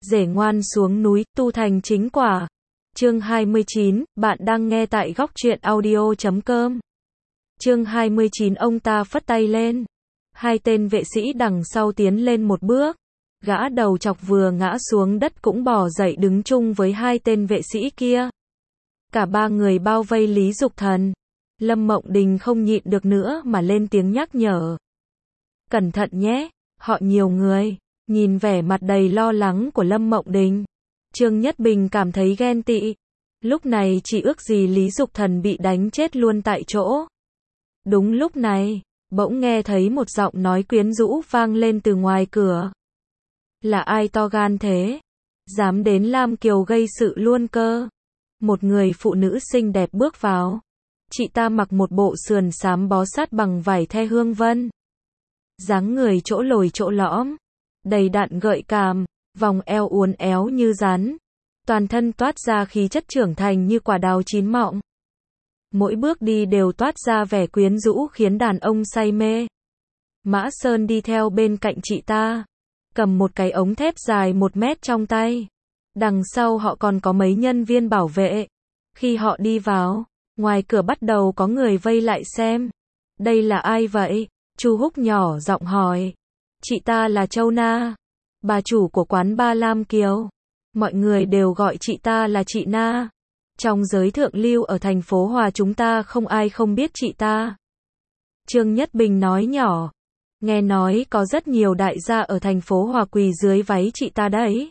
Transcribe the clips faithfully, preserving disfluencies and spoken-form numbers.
Rể ngoan xuống núi, tu thành chính quả. Chương hai mươi chín, bạn đang nghe tại góc truyện audio chấm com. Chương hai mươi chín, ông ta phất tay lên. Hai tên vệ sĩ đằng sau tiến lên một bước. Gã đầu chọc vừa ngã xuống đất cũng bò dậy đứng chung với hai tên vệ sĩ kia. Cả ba người bao vây Lý Dục Thần. Lâm Mộng Đình không nhịn được nữa mà lên tiếng nhắc nhở. Cẩn thận nhé, họ nhiều người. Nhìn vẻ mặt đầy lo lắng của Lâm Mộng Đình, Trương Nhất Bình cảm thấy ghen tị. Lúc này chỉ ước gì Lý Dục Thần bị đánh chết luôn tại chỗ. Đúng lúc này, bỗng nghe thấy một giọng nói quyến rũ vang lên từ ngoài cửa. Là ai to gan thế? Dám đến Lam Kiều gây sự luôn cơ? Một người phụ nữ xinh đẹp bước vào. Chị ta mặc một bộ sườn xám bó sát bằng vải the hương vân. Dáng người chỗ lồi chỗ lõm, đầy đặn gợi cảm, vòng eo uốn éo như rắn. Toàn thân toát ra khí chất trưởng thành như quả đào chín mọng. Mỗi bước đi đều toát ra vẻ quyến rũ khiến đàn ông say mê. Mã Sơn đi theo bên cạnh chị ta, cầm một cái ống thép dài một mét trong tay. Đằng sau họ còn có mấy nhân viên bảo vệ. Khi họ đi vào, ngoài cửa bắt đầu có người vây lại xem. Đây là ai vậy? Chu Húc nhỏ giọng hỏi. Chị ta là Châu Na, bà chủ của quán ba Lam Kiều. Mọi người đều gọi chị ta là chị Na. Trong giới thượng lưu ở thành phố Hòa chúng ta không ai không biết chị ta. Trương Nhất Bình nói nhỏ. Nghe nói có rất nhiều đại gia ở thành phố Hòa quỳ dưới váy chị ta đấy.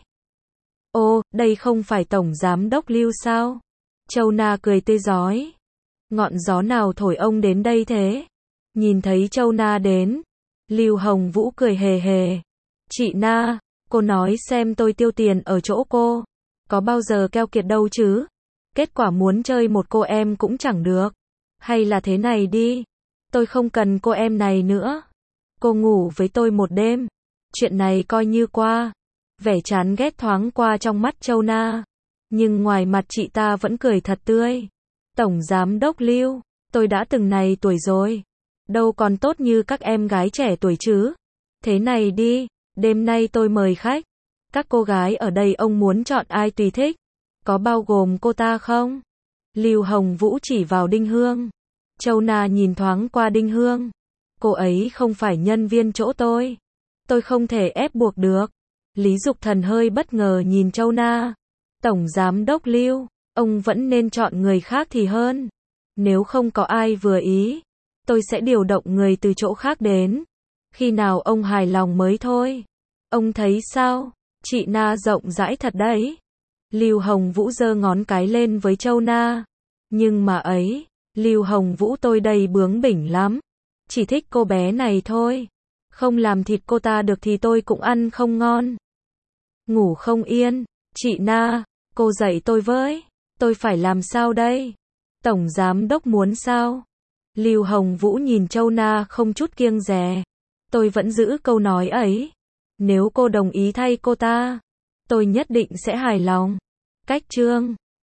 Ô, đây không phải Tổng Giám Đốc Lưu sao? Châu Na cười tươi rói. Ngọn gió nào thổi ông đến đây thế? Nhìn thấy Châu Na đến, Lưu Hồng Vũ cười hề hề. Chị Na, cô nói xem tôi tiêu tiền ở chỗ cô. Có bao giờ keo kiệt đâu chứ? Kết quả muốn chơi một cô em cũng chẳng được. Hay là thế này đi. Tôi không cần cô em này nữa. Cô ngủ với tôi một đêm. Chuyện này coi như qua. Vẻ chán ghét thoáng qua trong mắt Châu Na. Nhưng ngoài mặt chị ta vẫn cười thật tươi. Tổng Giám Đốc Lưu, tôi đã từng này tuổi rồi. Đâu còn tốt như các em gái trẻ tuổi chứ. Thế này đi, đêm nay tôi mời khách. Các cô gái ở đây ông muốn chọn ai tùy thích. Có bao gồm cô ta không? Lưu Hồng Vũ chỉ vào Đinh Hương. Châu Na nhìn thoáng qua Đinh Hương. Cô ấy không phải nhân viên chỗ tôi. Tôi không thể ép buộc được. Lý Dục Thần hơi bất ngờ nhìn Châu Na. Tổng Giám Đốc Lưu, ông vẫn nên chọn người khác thì hơn. Nếu không có ai vừa ý, tôi sẽ điều động người từ chỗ khác đến. Khi nào ông hài lòng mới thôi. Ông thấy sao? Chị Na rộng rãi thật đấy. Lưu Hồng Vũ giơ ngón cái lên với Châu Na. Nhưng mà ấy, Lưu Hồng Vũ tôi đây bướng bỉnh lắm. Chỉ thích cô bé này thôi. Không làm thịt cô ta được thì tôi cũng ăn không ngon. Ngủ không yên. Chị Na, cô dạy tôi với. Tôi phải làm sao đây? Tổng Giám Đốc muốn sao? Lưu Hồng Vũ nhìn Châu Na không chút kiêng dè. Tôi vẫn giữ câu nói ấy. Nếu cô đồng ý thay cô ta, tôi nhất định sẽ hài lòng. Cách chương